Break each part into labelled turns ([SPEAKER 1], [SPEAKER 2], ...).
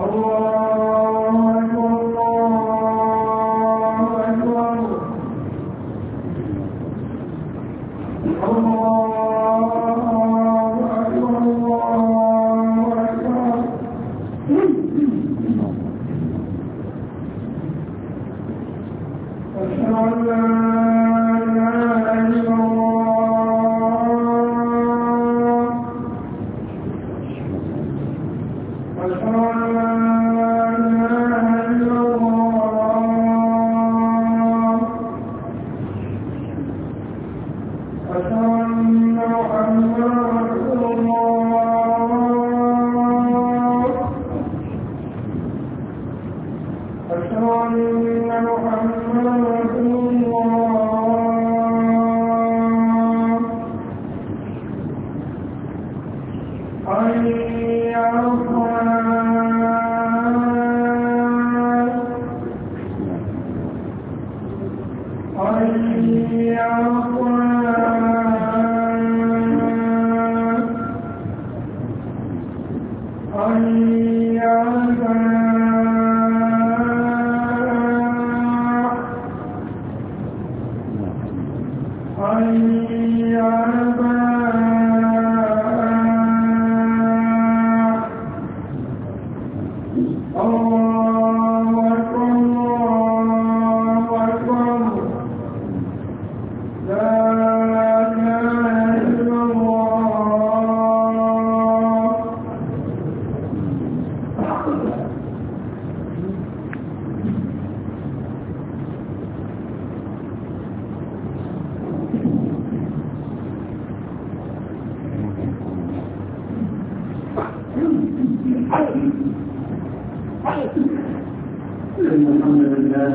[SPEAKER 1] الحمد لله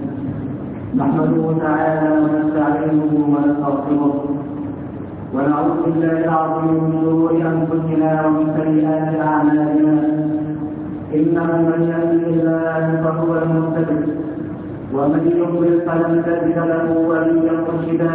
[SPEAKER 1] نحمده تعالى ونستعينه ونستغفره ونعوذ بالله العظيم من شرور انفسنا ومن سيئات اعمالنا انه من يهده الله فهو المهتدي ومن يضلل فلن تجد له وليا مرشدا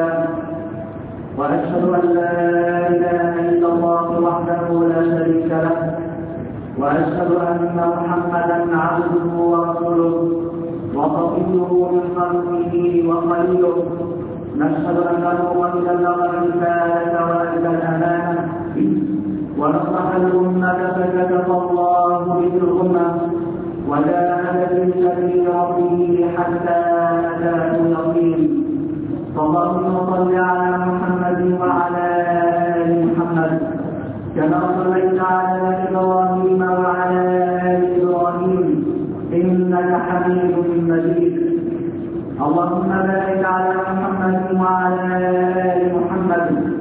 [SPEAKER 1] واشهد ان لا اله الا الله وحده لا شريك له وأشهد أن محمدا عبده ورسوله وصفيه من خلقه وخليله نشهد أنه قد بلغ الرسالة وأدى الأمانة ونصح الأمة فكتب الله به الأمة وجاهد في سبيل ربه حتى أتاه اليقين اللهم صل على محمد وعلى آل محمد كما صليت على إبراهيم وعلى آل إبراهيم إنك حميد مجيد اللهم بارك على محمد وعلى آل محمد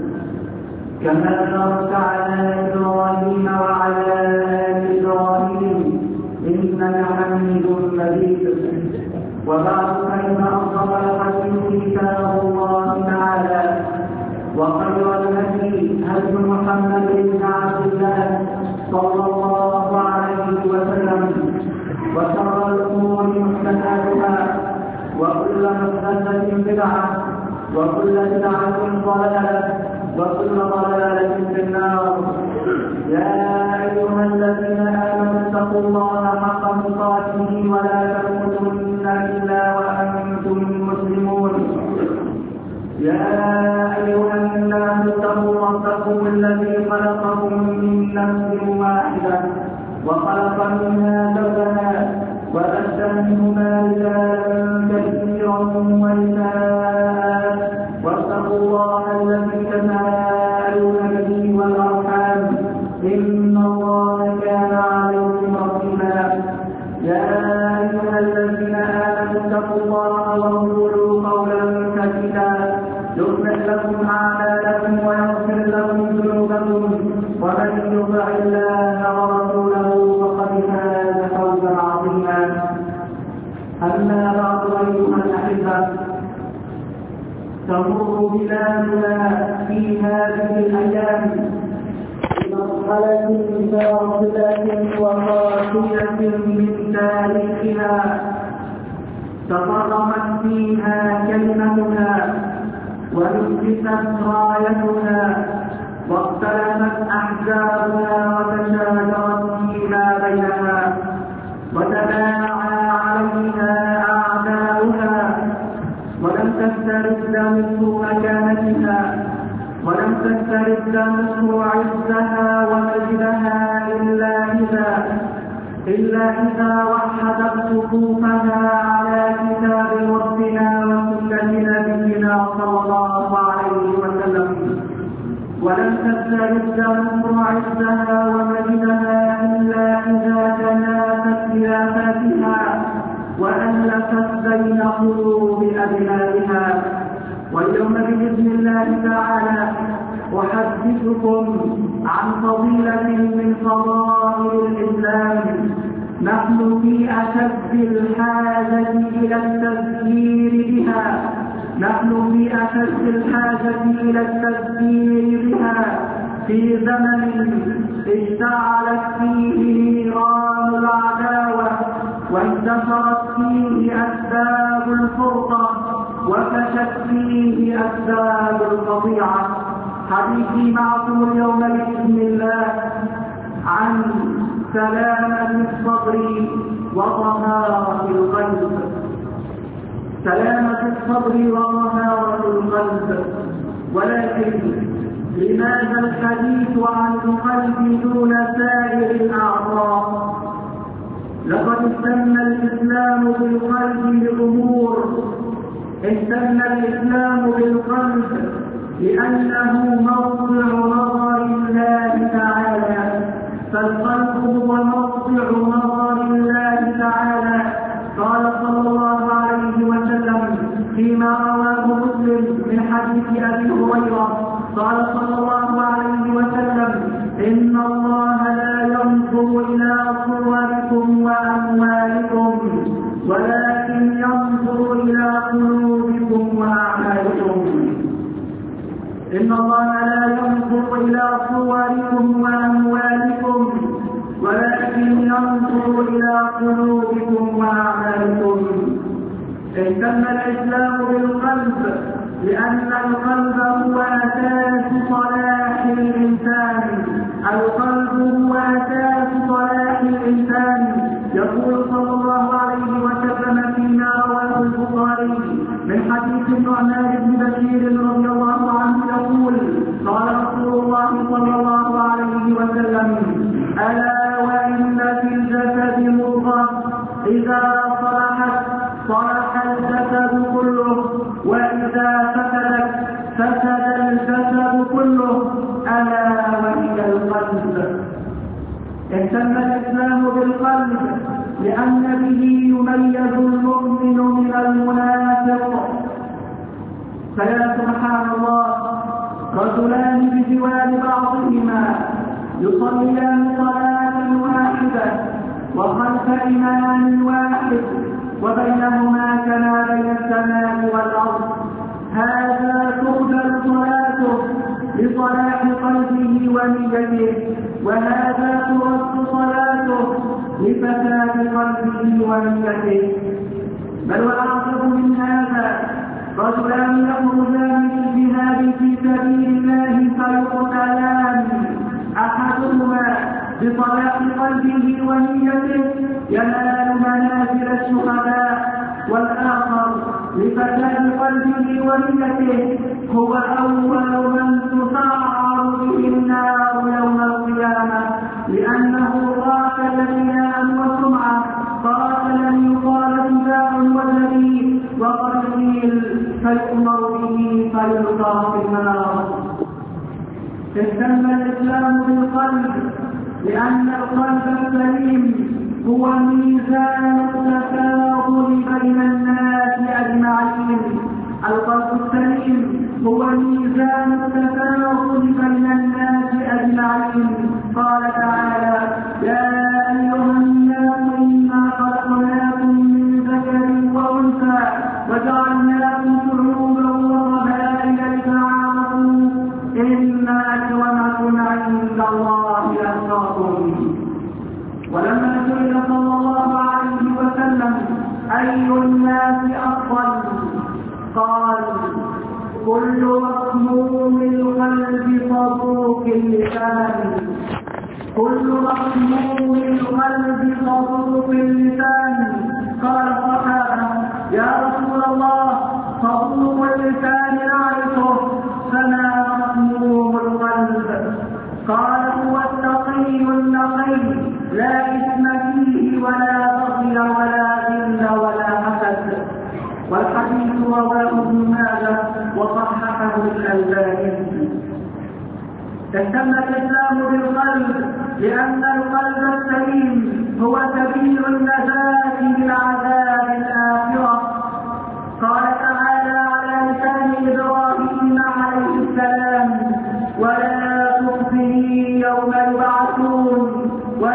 [SPEAKER 1] كما باركت على إبراهيم وعلى آل إبراهيم إنك حميد مجيد وبعد فإن أصدق الحديث كتاب الله تعالى وخير الهدي هدي محمد بن عبد الله صلى الله عليه وسلم وشر الامور محدثاتها وكل محدثه بدعه وكل بدعه ضلاله وكل ضلاله في النار يا ايها الذين امنوا اتقوا الله حق تقاته ولا تموتن الا وانتم مسلمون يا أيها الناس اتقوا ربكم الذي خلقكم من نفس واحدة وخلق منها زوجها وبث منهما رجالا كثيرا ونساء واتقوا الله الذي تساءلون به والأرحام إن الله كان عليكم رقيبا يا أيها الذين آمنوا اتقوا الله وقولوا قولا سديدا يصلح لكم أعمالكم ويغفر لكم ذنوبكم ومن يطع الله ورسوله فقد فاز فوزا عظيما أما بعد أيها الأحبة تمر بلادنا في هذه الأيام بمرحلة فاصلة وقاسية من تاريخها تفرقت فيها كلمتنا ونكست رايتنا واختلفت احزابنا وتشاجرت فيما بينها إلا إذا وحدت صفوفها على كتاب ربنا وسنة نبينا صلى الله عليه وسلم، ولن تسترد نصر عزها ومجدها إلا إذا تنافت خلافاتها وألفت بين قلوب أبنائها. واليوم بإذن الله تعالى أحدثكم عن فضيلة من فضائل الإسلام نحن في أشد الحاجة إلى التذكير بها، نحن في أشد الحاجة إلى التذكير بها في زمن اشتعلت فيه نيران العداوة وانتشرت فيه أسباب الفرقة وفشت فيه أسباب القطيعة. حديثي معكم اليوم بإذن الله عن سلامة الصدر وطهارة القلب. سلامة الصدر وطهارة القلب. ولكن لماذا الحديث عن القلب دون سائر الأعضاء؟ لقد اهتم الإسلام بالقلب لأمور. اهتم الإسلام بالقلب لأنه موضع نظر الله تعالى، فالقلب هو موضع نظر الله تعالى. قال صلى الله عليه وسلم فيما رواه مسلم من حديث أبي هريرة قال صلى الله عليه وسلم: إن الله لا ينظر إلى صوركم وأموالكم ولكن ينظر إلى قلوبكم وأعمالكم. إن الله لا ينظر إلى صوركم وأموالكم ولكن ينظر إلى قلوبكم وأعمالكم. اهتم الإسلام بالقلب لأن القلب هو أساس صلاح الإنسان. القلب هو أساس صلاح الإنسان. يقول صلى الله عليه وسلم فيما رواه البخاري من حديث النعمان بن بشير رضي الله عنه يقول: قال رسول الله صلى الله عليه وسلم: ألا وإن في الجسد مضغة إذا صلحت صلح الجسد كله وإذا فسدت فسد الجسد كله ألا وهي القلب. اهتم الإسلام بالقلب لأن به يميز المؤمن من المنافق. فيا سبحان الله، رجلان بجوار بعضهما يصليان صلاة واحدة وخلف إمام واحد وبينهما كما بين السماء والأرض، هذا تقبل صلاته لصلاح قلبه ونيته، وهذا ترد صلاته لفساد قلبه ونيته. بل وأعظم من هذا، رجلان يخرجان للجهاد في سبيل الله فيقتلان، أحدهما بصلاح قلبه ونيته ينال منازل الشهداء، والآخر لفساد قلبه ونيته هو أول من تسعر به النار يوم القيامة، لأنه قاتل رياء وسمعة، قاتل يقال اتباع والذي وقد قيل فيؤمر به فيلقى في النار. اهتم الإسلام بالقلب لأن القلب السليم هو ميزان التفاضل بين الناس أجمعين. القلب السليم هو ميزان التفاضل بين الناس أجمعين. قال تعالى: يا أيها الناس إنا خلقناكم من ذكر وأنثى وجعلناكم شعوبا وقبائل لتعارفوا إن أكرمكم عند الله أتقاكم. ولما سئل صلى الله عليه وسلم أي الناس أفضل قال: كل مخموم القلب صدوق اللسان. كل مخموم القلب صدوق اللسان. قال الصحابة: يا رسول الله، صدوق اللسان نعرفه فما مخموم القلب؟ قال: هو التقي النقي لا إثم فيه الباهي. اهتم الإسلام بالقلب لأن القلب السليم هو سبيل النجاة من عذاب الآخرة. قال تعالى على لسان إبراهيم عليه السلام: ولا تخزني يوم يبعثون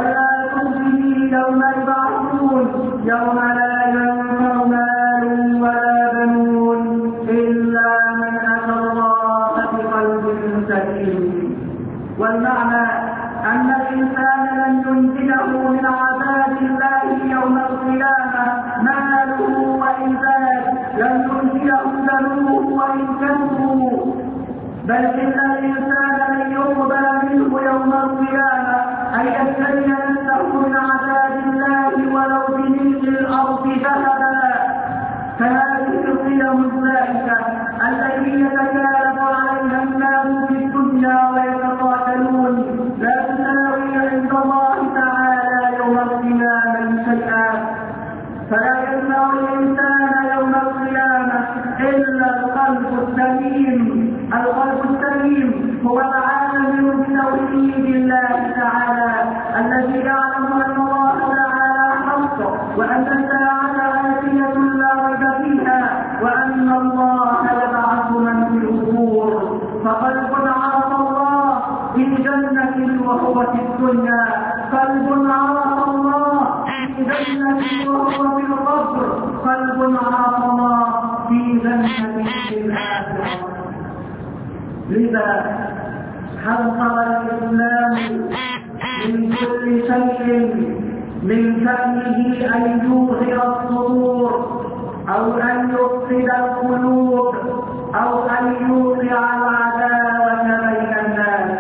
[SPEAKER 1] يوم لا ينفع مال ولا بنون إلا من أتى الله بقلب سليم. والمعنى أن الإنسان لن ينجده من عذاب الله يوم القيامة ماله وإن زاد، لن ينجده ذنوبه وإن كثروا، بل إن الإنسان لن يقبل منه يوم القيامة أن يبتلي نفسه من عذاب الله ولو بملء الأرض ذهبا. فهذه القيم الزائفة التي يتكالب عليها الناس في الدنيا ويتقاتلون لا تساوي عند الله تعالى يوم القيامة شيئا. فلا يسمع الإنسان يوم القيامة إلا القلب السليم. القلب السليم هو العالم بتوحيد الله تعالى الذي يعلم أن الله تعالى حق، وأن الساعة آتية لا ريب فيها، وأن الله يبعث من في القبور. فقلب عرف الله في جنة وهو في الدنيا، قلب عرف الله في جنة وهو في القبر، قلب عرف الله في جنة في الآخرة. لذا حذر الإسلام من كل شيء من شأنه أن يوغر الصدور أو أن يفسد القلوب أو أن يوقع العداوة بين الناس.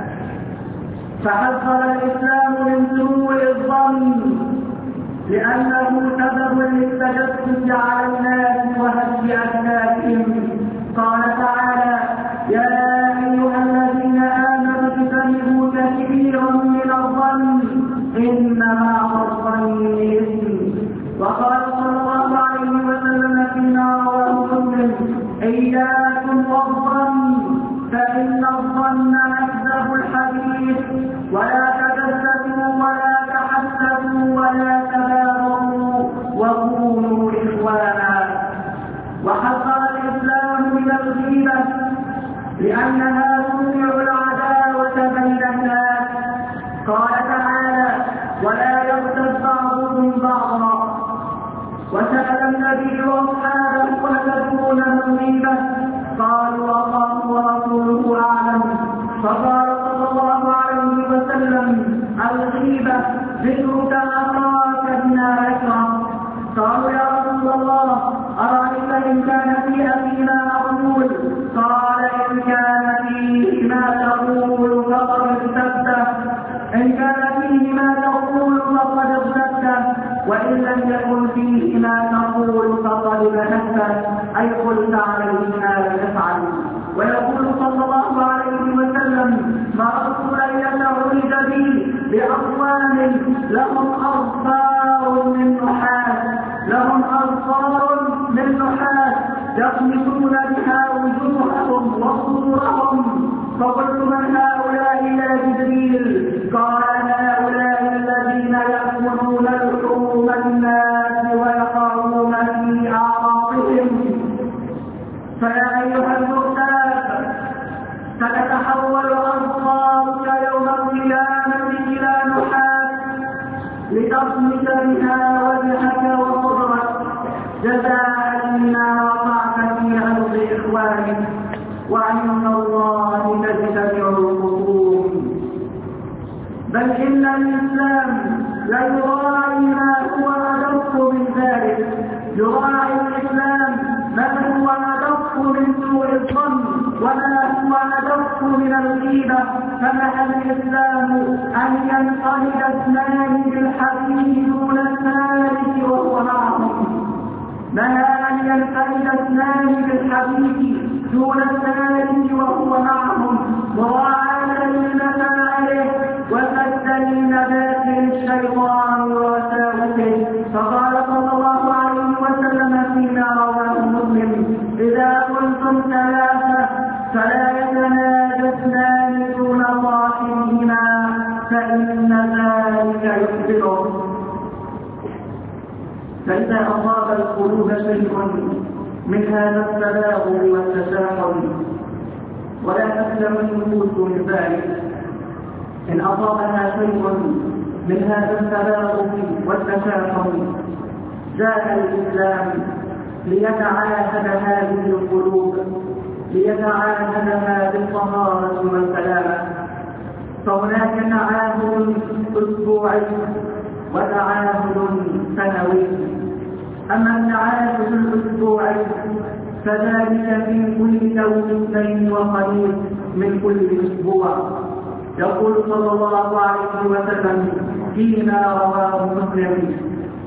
[SPEAKER 1] فحذر الإسلام من سوء الظن لأنه سبب للتجسس على الناس وهز أجسادهم. قال تعالى: يا أيها الذين آمنوا اجتنبوا كثيرا من الظن إن بعض الظن إثم. وقال صلى الله عليه وسلم فيما رواه مسلم: إياكم والظن فإن الظن أكذب الحديث، ولا تجسسوا ولا تحسسوا ولا تباغضوا وكونوا إخوانا. وحذر الإسلام من الغيبة لأنها توقع العداوة بين الناس. قال تعالى: ولا يغتب بعضهم بعضا. وسأل النبي أصحابه: أتدرون ما الغيبة؟ قالوا: الله ورسوله أعلم. فقال صلى الله عليه وسلم: الغيبة ذكرك أخاك بما يكره. قالوا: يا رسول الله أرأيت إن كان فيها فيما أقول؟ قال: إن كان فيه ما تقول فقد ارتدت، إن كان فيه ما تقول فقد ارتدت، وإن لم يكن فيه ما تقول فقد بهت، أي قلت عليه ما لا تفعل. ويقول صلى الله عليه وسلم: مررت ليلة عرج بي بأقوام لهم أظفار من نحاس يخمسون بها وجوههم وصدورهم. فقلت: من هؤلاء يا جبريل؟ قال: هؤلاء الذين يأكلون لحوم الناس ويقعون في أعراضهم. فيا أيها المغتاب، ستتحول أبصارك يوم القيامة إلى نحاس لتصمت بها وجهك وصدرك جزاء لما وقعت في أرض إخوانك، وعند الله تجتمع الخصوم. بل إن الإسلام لا يراعي ما هو أدق من ذلك، يراعي الإسلام ما هو أدق من سوء الظن وما هو أدق من الغيبة. فنهى الإسلام أن ينقلب اثنان بالحديث دون الثالث وهو معهم. نهى أن ينقلب اثنان بالحديث دون الثالث وهو معهم، مراعاة لمسائله وسدا لنبات الشيطان ووساوسه. فقال صلى الله عليه وسلم فيما رواه مسلم: إذا قلتم ثلاثة فلا فإن ذلك يخبره. فإذا أصاب القلوب شيء من هذا التلاغم والتشاحن ولا تسلم النفوس من ذلك، إن أصابها شيء من هذا التلاغم والتشاحن جاء الإسلام ليتعاهد هذه القلوب، ليتعاهدها بالطهارة والسلامة. فهناك تعاهد أسبوعي وتعاهد سنوي. أما التعاهد الأسبوعي فذلك في كل يوم اثنين وخميس من كل أسبوع. يقول صلى الله عليه وسلم فيما رواه مسلم: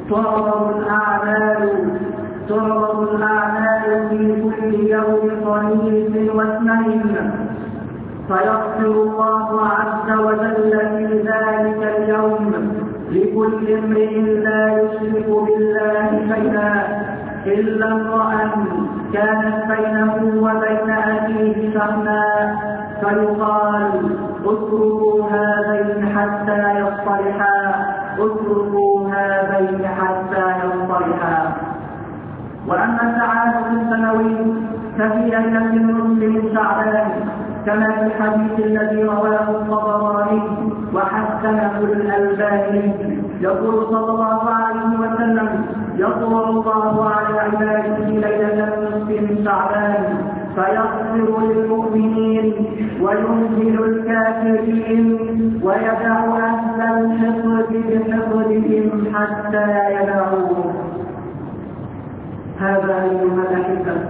[SPEAKER 1] تعرض الأعمال في كل يوم خميس واثنين، فيغفر الله عز وجل في ذلك اليوم لكل امرئ لا يشرك بالله شيئا إلا امرأ كانت بينه وبين أخيه شحناء، فيقال: اتركوا هذين حتى يصطلحا، اتركوا هذين حتى يصطلحا. وأما التعاهد السنوي ففي ليلة النصف من شعبان، كما في الحديث الذي رواه الطبراني وحسنه الألباني. يقول صلى الله عليه وسلم: يطلع الله على عباده ليلة النصف من شعبان فيغفر للمؤمنين وينزل الكافرين ويدع أهل الحقد بحقدهم حتى يدعوه. هذا أيها الأحبة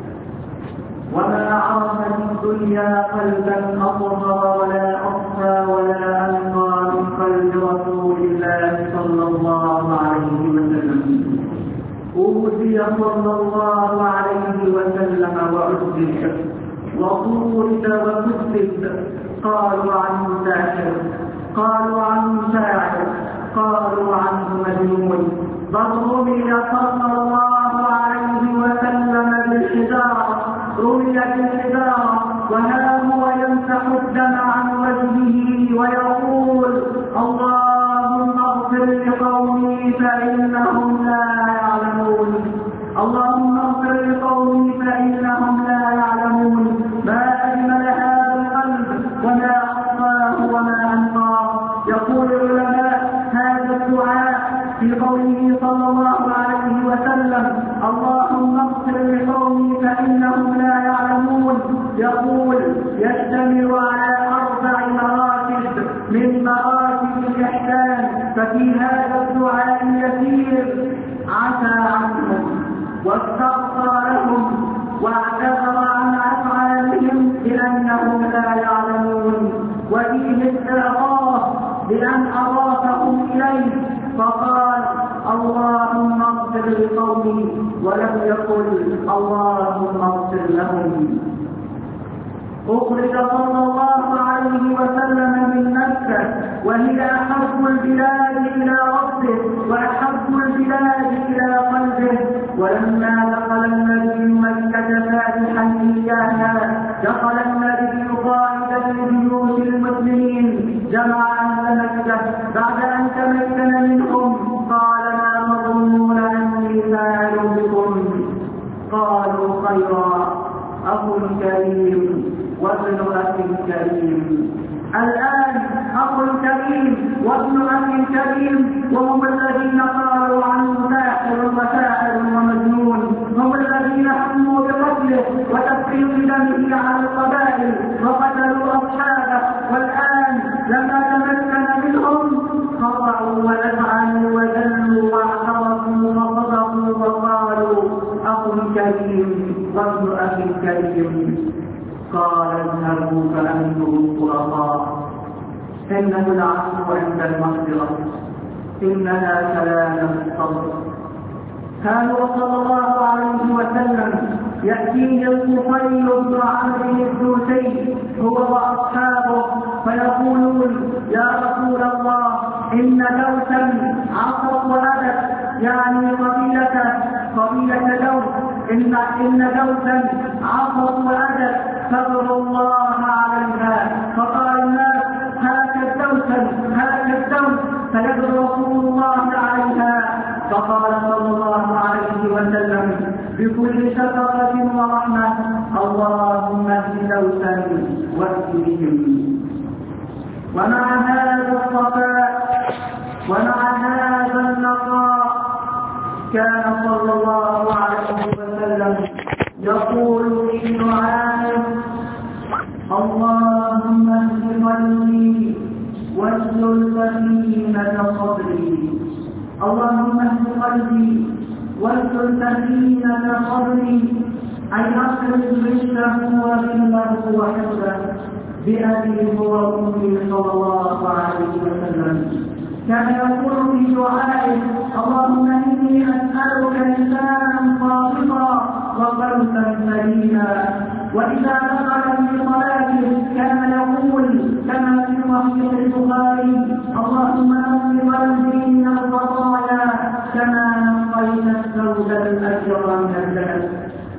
[SPEAKER 1] وما عرف في الدنيا قلبا أطهر ولا أصفى ولا أنقى من قلب رسول الله صلى الله عليه وسلم. أوذي صلى الله عليه وسلم وعذب وطرد وكذب، قالوا عنه ساحر، قالوا عنه شاعر، قالوا عنه مجنون، بل رمي صلى الله عليه وسلم بالحجارة، رمي بالحجارة وها هو يمسح الدم عن وجهه ويقول: اللهم اغفر لقومي فإنهم لا يعلمون، اللهم اغفر لقومي فإنهم لا يعلمون. ما أجمل هذا القلب وما أصفاه وما أنقاه. يقول العلماء: هذا الدعاء في قوله صلى الله عليه وسلم: اللهم اغفر لقومي فإنهم لا يعلمون، يقول يشتمل على 4 مراتب من مراتب الإحسان. ففي هذا الدعاء يسير عفى عنهم واستغفر لهم واعتذر عن أفعالهم بأنهم لا يعلمون، وفيه استعطاف بأن أضافهم إليه فقال: اللهم اغفر لقومي، ولم يقل اللهم اغفر لهم. أخرج صلى الله عليه وسلم من مكة وهي أحب البلاد إلى ربه وأحب البلاد إلى قلبه، ولما دخل النبي مكة فاتحا إياها دخل النبي قائدا لجيوش المسلمين جمع أهل مكة بعد أن تمكن منهم. قال: ما تظنون أني فاعل بكم؟ قالوا: خيرا، أخ كريم وابن أخ كريم. الآن أخ كريم وابن أخ كريم، وهم الذين قالوا عنه ساحر وساحر ومجنون، هم الذين هموا بقتله وتفريق دمه على القبائل وقتلوا أصحابه، والآن لما تمكن منهم خضعوا ونفعلوا وذلوا واعترفوا وصدقوا وقالوا: أخ كريم وابن أخ كريم. قال: اذهبوا فأنتم الطلقاء، إنه العفو عند المغفرة، إنها كلام الصبر. كانوا صلى الله عليه وسلم يأتيه الطفيل بن عمرو الدوسي هو وأصحابه فيقولون: يا رسول الله، إن دوسا عصت وأبت، يعني قبيلة دوس، إن دوسا عصت وأبت فاغفر الله عليها. فقال الناس: هاك الدوس فيدعو رسول الله عليها. فقال صلى الله عليه وسلم بكل شفقة ورحمة: اللهم اهد دوسا واهد بهم. ومع هذا الصفاء ومع هذا النقاء كان صلى الله عليه وسلم يقول في دعائه: اللهم اهد قلبي واسلل سكينة صدري. اللهم اهد قلبي واسلل سكينة صدري، أي أخرج رشده وغله وحفظه بأبي وأمي صلى الله عليه وسلم. كان يقول في دعائه: اللهم إني أسألك لسانا صادقا وقلبا سليما. وإذا دخل في صلاته كان يقول كما في صحيح البخاري: اللهم نقي قلبي من الخطايا كما نقيت الثوب الأبيض من الدنس.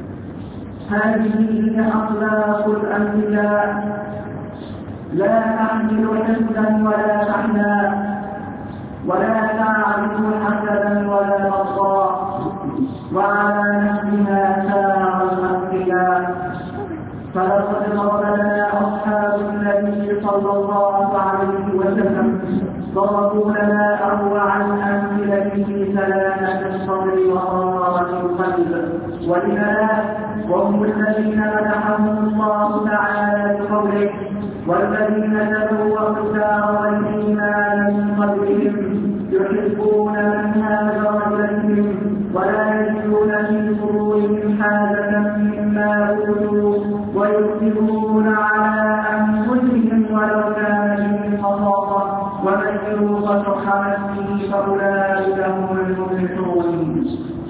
[SPEAKER 1] هذه هي أخلاق الأنبياء، لا تحمل حزنا ولا حزنا، ولا تعرف حسدا ولا بغضاء، وعلى نفسها سار الأنبياء. فلقد ضرب لنا أصحاب النبي صلى الله عليه وسلم ضربوا لنا أروع الأمثلة في سلامة الصدر وقرارة القلب والإنابة، وهم الذين مدحهم الله تعالى بقوله: والذين تبوأوا الدار والإيمان من قبلهم يحبون من هاجر إليهم ولا يجدون في صدورهم حاجة مما أوتوا ويؤثرون على أنفسهم ولو كان بهم خصاصة ومن يوق شح نفسه فأولئك هم المفلحون.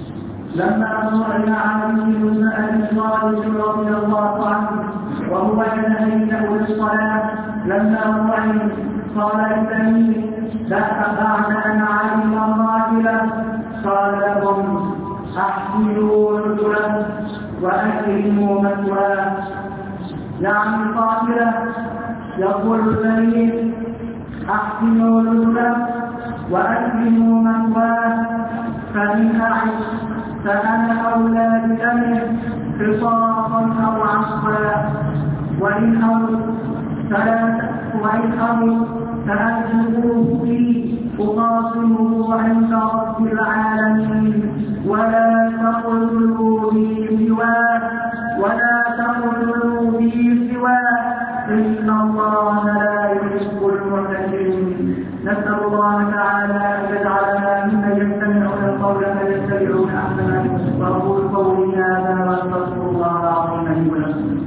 [SPEAKER 1] لما سئل علي بن أبي طالب رضي الله عنه وهو يتهيأ للصلاة لما طعن قال: إنني بعد أن علم الراجل قال لهم: أحسنوا نزله وأكرموا مثواه. يعني قائلا يقول الكريم: أحسنوا نزله وأكرموا مثواه، فإن أعش فأنا أولى بدمه قصاصا أو عصفا، وإن فأجلبوه فيه أقاصمه عند رب العالمين، ولا تقتلوا بي سواه إن الله لا يحب المعتدين. نسأل الله تعالى أن يجعلنا ممن يستمعون القول فيتبعون أحسنه. وأقول قولي هذا وأستغفر الله العظيم لي ولكم.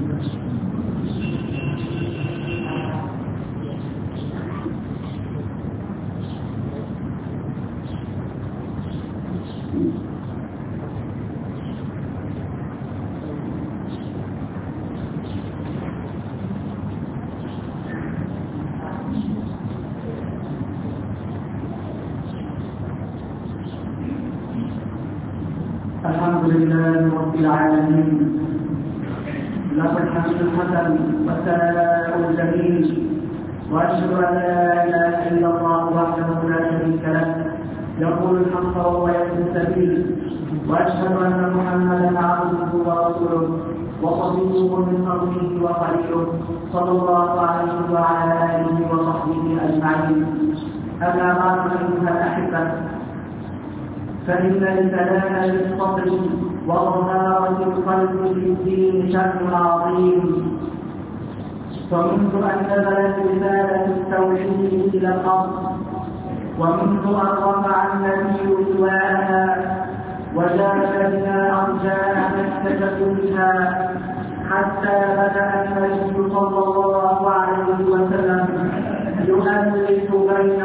[SPEAKER 1] الحمد لله رب العالمين، له الحمد الحسن والثناء الجميل، واشهد ان لا اله الا الله وحده لا شريك له يقول الحق وهو يهدي السبيل، واشهد ان محمدا عبده ورسوله وصفيه من قومه وخليله صلى الله عليه وعلى اله وصحبه اجمعين. اما بعد ايها الاحبه، فإن السلام للصدر وظهارة القلب في الدين شأن عظيم. فمنذ أن نزلت رسالة التوحيد إلى الأرض، ومنذ أن رفع النبي لواءها وجاء بنا أرجاء مكة كلها، حتى بدأ النبي صلى الله عليه وسلم يؤلف بين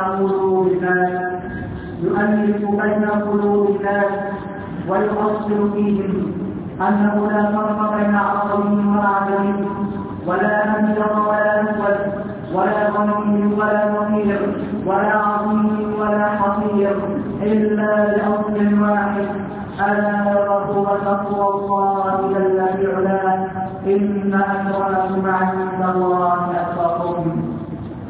[SPEAKER 1] قلوب الناس ويؤصل فيهم أنه لا فرق بين عربي وأعجمي، ولا أبيض ولا أسود، ولا غني ولا فقير، ولا عظيم ولا حقير، إلا لأصل واحد: ألا وهو تقوى الله جل في علاه. إن أكرمكم عند الله أتقاكم.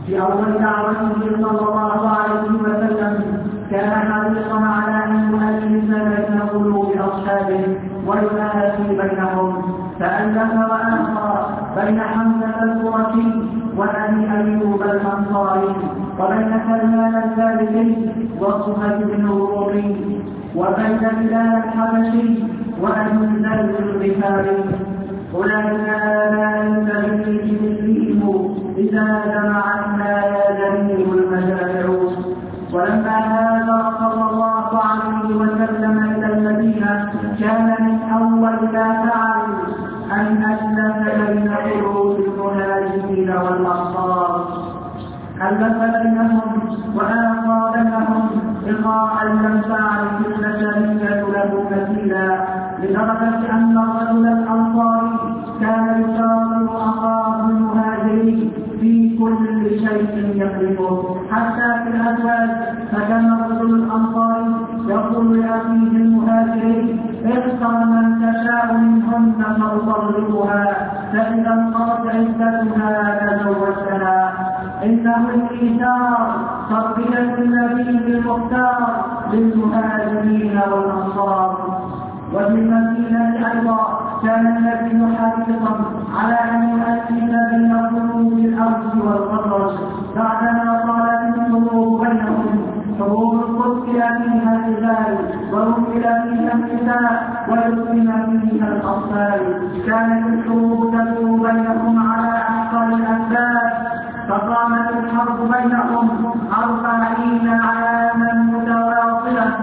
[SPEAKER 1] في أول دعوته صلى الله عليه وسلم كان حريصا على أن يؤلف بين قلوب أصحابه ويؤلف بينهم، فألف وآخى بين حمزة القرشي وأبي أيوب الأنصاري، وبين سلمان الفارسي وصهيب بن الرومي، وبين بلال الحبشي وأبي ذر الغفاري. أولئك آباء النبي بمثلهم إذا جمعنا يا جميع المجامع. ولما هاجر صلى الله عليه وسلم إلى المدينة كان من أول ما فعل أن أسلم بين قلوب المهاجرين والأنصار، ألف بينهم وآخى بينهم لقاء لم تعرف البشرية له مثيلا، لدرجة أن الرجل الأنصاري كان يشاور أخاه المهاجري في كل شيء يقربه حتى في الأزواج، فكان الرجل الأنصاري يقول لأخيه المهاجري: اختر من تشاء منهن فأطلقها، فإذا انقضت عدتها تزوجتها. إنه الإيثار تربية النبي المختار للمهاجرين والأنصار. وفي المدينة أيضا كان النبي حريصا على أن يؤلف بين قلوب الأرض والخضر بعدما طالت الحروب بينهم، حروب قتل فيها الرجال ورمل فيها النساء ويسلم فيها الأطفال. كانت الحروب تدور بينهم على أحقر الأسباب، فقامت الحرب بينهم 40 عاما متواصلة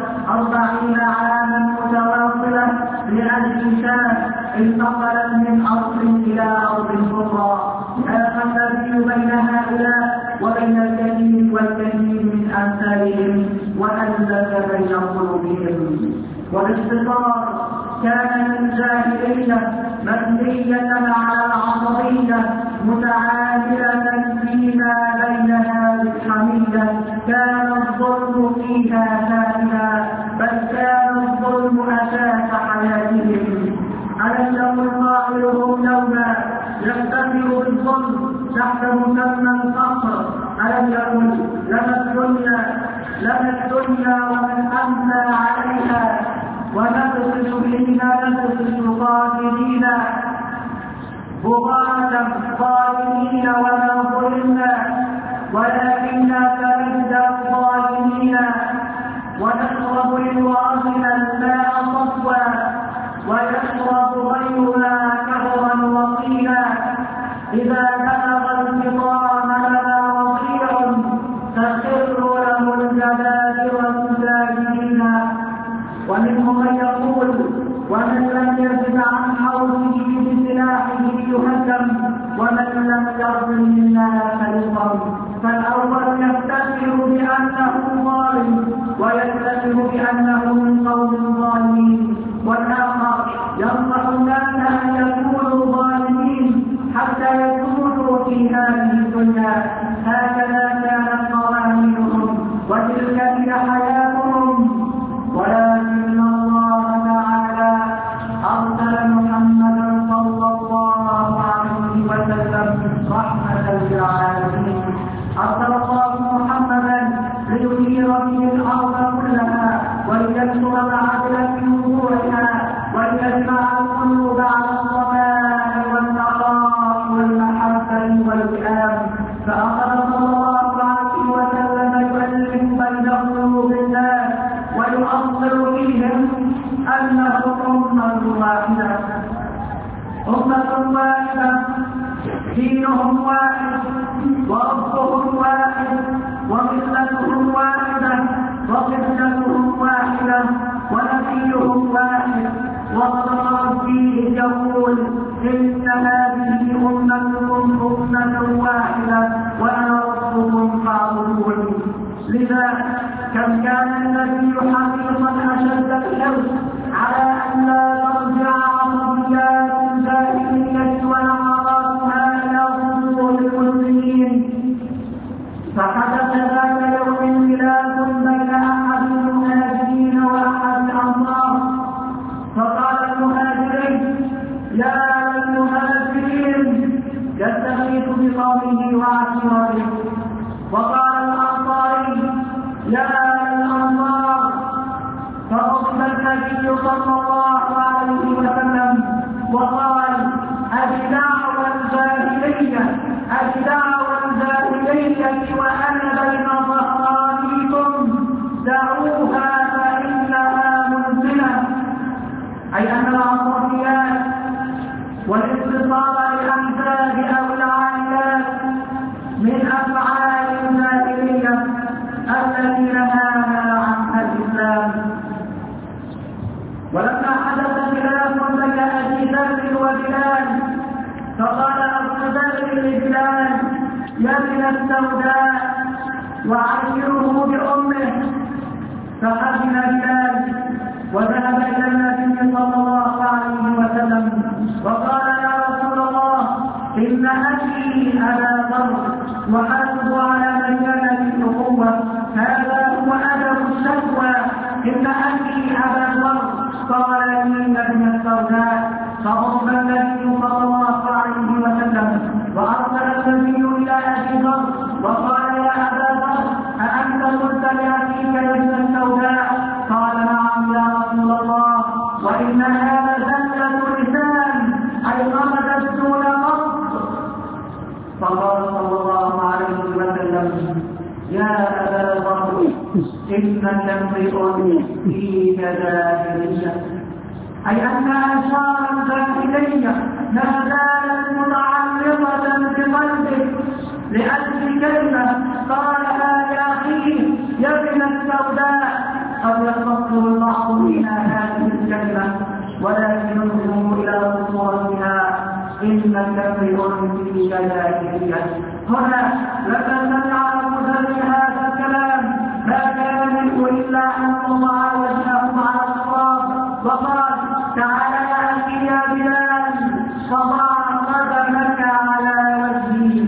[SPEAKER 1] لأجل شان انتقلت من أرض إلى أرض أخرى. آخى النبي بين هؤلاء وبين الكثير والكثير من أمثالهم وألف بين قلوبهم. والاختصار كان من الجاهلية مبنية على العصبية متعاملة فيما بينها بالحمية، كان الظلم فيها سائلا، بل كان الظلم أساس حياتهم. ألم يكن قائلهم لولا يفتخر بالظلم تحت مسمى الفقر؟ ألم يكن لنا الدنيا ومن أمنى عليها ونبطش فيها نبطش قاتلين بغاة ظالمين وما ظلمنا، ولكننا كمثل الظالمين ونشرب للواصل الماء صفوا ويشرب غيرنا كهرا وطينا. إذا بلغ الفطام لنا رضيع تخر له الجبابرة ساجدين. ومنهم من يقول: ومن لم يزد عن حوله بسلاحه يهزم، ومن لم يرض منا فيضرب. فالأول يفتخر بأنه ظالم ويفتخر بأنه من قوم ظالمين، والآخر ينصح الناس أن يكونوا ظالمين حتى يكونوا في هذه الدنيا. هكذا كانت قوانينهم وتلك هي حياتهم. ولكن الله تعالى أرسل محمدا صلى الله عليه وسلم رحمة للعالمين. أرسل الله محمدا لينير به الأرض كلها وليكسر العدل في وضوحها وليجمع القلوب على الصفاء والنقاء والمحبة والوئام. فأخذ صلى الله عليه وسلم يؤلف بين قلوب الناس ويؤصل فيهم أنهم أمة واحدة دينهم واحد وربهم واحد وملتهم واحدة وقبلتهم واحدة ونبيهم واحد. وصدق ربي يقول: إن هذه أمتكم أمة واحدة وأنا ربكم فاعبدوني. لذا كم كان النبي حريصا أشد الحرص على أن لا ترجع عصبيات الجاهلية ونعراتها إلى صدور المسلمين. فحدث ذات يوم خلاف بين أحد المهاجرين وأحد الأنصار، فقال المهاجرين: يا المهاجرين، يستغيث بقومه وعشيرته، النبي صلى الله عليه وسلم وقال: الدعوة الجاهلية وأنا بين ظهرانيكم دعوها فإنها منزلة، أي أن العصبيات والاتصال بالأنساب أو العائلات من أفعال الجاهلية التي نهانا عنها الإسلام. ولما حدث خلاف بين أبي ذر وبلال فقال أبو ذر لبلال: يا ابن السوداء وعيره بأمه، فأذن بلال وذهب إلى النبي صلى الله عليه وسلم وقال: يا رسول الله، إن أبي أبا ذر وأسب على مكانة الأخوة، هذا هو أدب الشكوى، إن أبي أبا ذر. قال: إن ابن السوداء. فغضب النبي صلى الله عليه وسلم وأرسل النبي إلى أبي ذر وقال: يا أبا ذر، أأنت قلت لأبيك يا ابن السوداء؟ قال: نعم يا رسول الله، وإن هذا زلة لسان، أي غمدت دون قصد. فقال صلى الله عليه وسلم: يا أبا ذر، إنك امرئ فيك جاهلية، أي أن آثار الجاهلية لا زالت متعلقة بقلبك لأجل كلمة قالها لأخيه يا ابن السوداء. قد يختصر البعض من هذه الكلمة ولكن ينظر إلى صورتها: إنك امرئ فيك جاهلية. هنا لما سمع أبو ذر هذا الكلام ما كان منه إلا أن الله وجهه على الصواب وقال: تعالى يا أخي يا بلال، فضع قدمك على وجهي.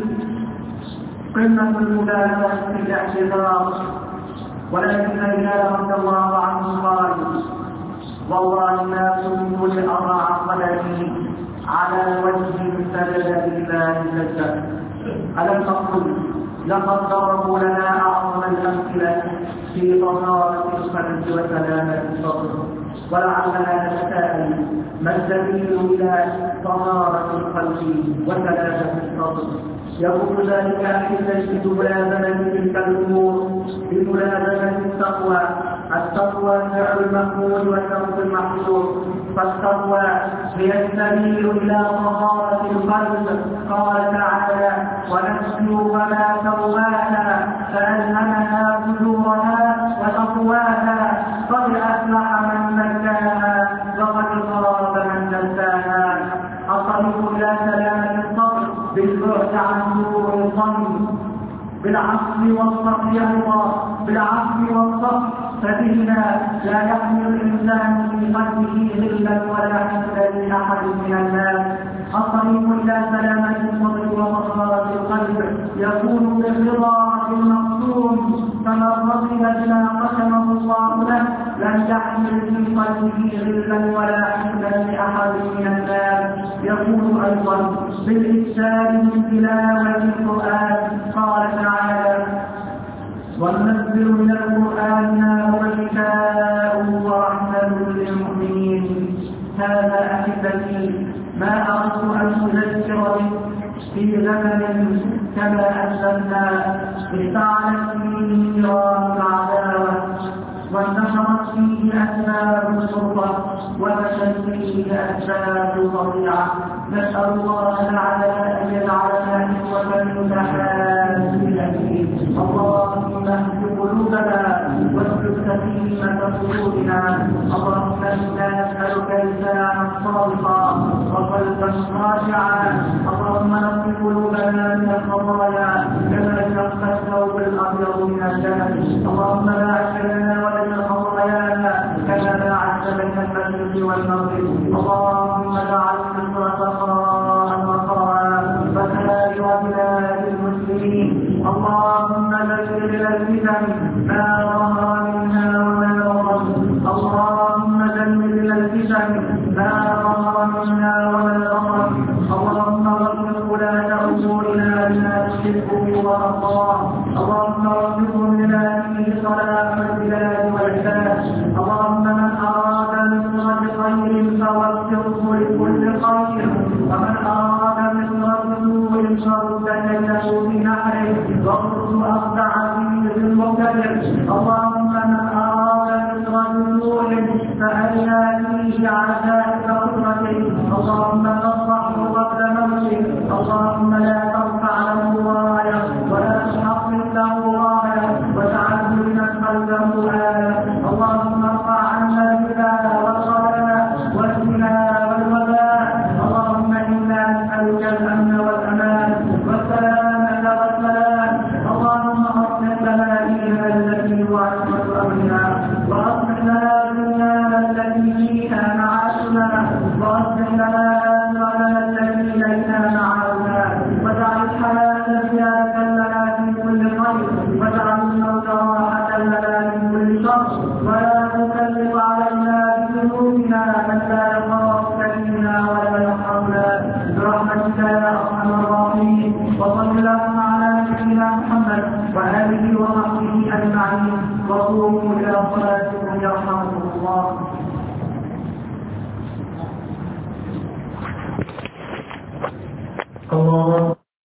[SPEAKER 1] قمة المبالغة في الاعتذار. ولكن الرجال رضي الله عنهم قالوا: والله ما كنت لأضع قدمي على وجه سجد لله سجدة. ألم تقل لقد ضربوا لنا أعظم الأمثلة في طهارة القلب وسلامة الصدر، ولعلنا نتساءل: ما الدليل إلى طهارة القلب وسلامة الصدر؟ يقول ذلك أحبتي بملازمة تلك الأمور بملازمة التقوى. التقوى فعل المأمور وترك المحظور، فالتقوى هي السبيل إلى طهارة القلب. قال تعالى: ونفس وما سواها فألهمها فجورها وتقواها، قد أفلح من زكاها وقد خاب من دساها. الطريق إلى سلامة الصدر بالبعد عن سوء الظن، بالعفو والصفح بالعفو والصفح، فبهما لا يحمل الإنسان في قلبه غلا ولا حسدا لأحد من الناس. الطريق إلى سلامة الصدر وطهارة القلب يكون بالرضا بالمقسوم، فمن رضي بما قسمه الله له لم يحمل في قلبه غلا ولا حسدا لأحد من الناس. يكون أيضا بالإكثار من تلاوة القرآن. قال تعالى: وننزل من القرآن ما هو شفاء ورحمة للمؤمنين. هذا أحبتي ما أردت أن أذكر به في زمن كما أسلمنا اشتعلت فيه نيران العداوة وانتشرت فيه أسباب السلطة وفشت فيه أسباب الطبيعة. نسأل الله تعالى أن يجعلنا إخوة متحابين فيه. اللهم اهد قلوبنا واسلك سكينة صدورنا. اللهم إنا نسألك لسانا صادقا وقلبا خاشعا. اللهم نقي قلوبنا من الخطايا كما ينقى الثوب الأبيض من الدنس. اللهم باعد لنا وبين خطايانا كما باعدت بين المشرق والمغرب. اللهم اجعل مصر سخاء رخاء وسائر بلاد المسلمين. اللهم ذكر الفتن ما ظهر منها وما بطن. اللهم ذكر الفتن ما ظهر منها وما بطن. اللهم وفق ولاة أمورنا بما تحبه وترضاه. اللهم وفقهم لما فيه صلاح البلاد والعباد. اللهم من أراد في عزائك قدرتك، اللهم تصفح قبل موتك، اللهم لا ترفع له رايه ولا تحقق له رايه وجعله لمن خلفه آية، اللهم ارفع عنا البلاء والغلاء والزنا والوباء، اللهم انا نسألك الامن والامان والسلامة والسلام، اللهم اصلح لنا ديننا التي هو عصمة امرنا، واصلح لنا دنيانا التي فيها معاشنا، واصلح لنا اخرتنا التي اليها معادنا، واجعل الحياة زيادة لنا في كل خير، واجعل الموت راحة لنا من كل شر، ولا تسلط علينا بذنوبنا من لا يخافك فينا ولا يرحمنا برحمتك يا ارحم الراحمين. وصل اللهم على نبينا محمد واله وصحبه اجمعين، وقوموا الى صلاتكم يرحمكم الله.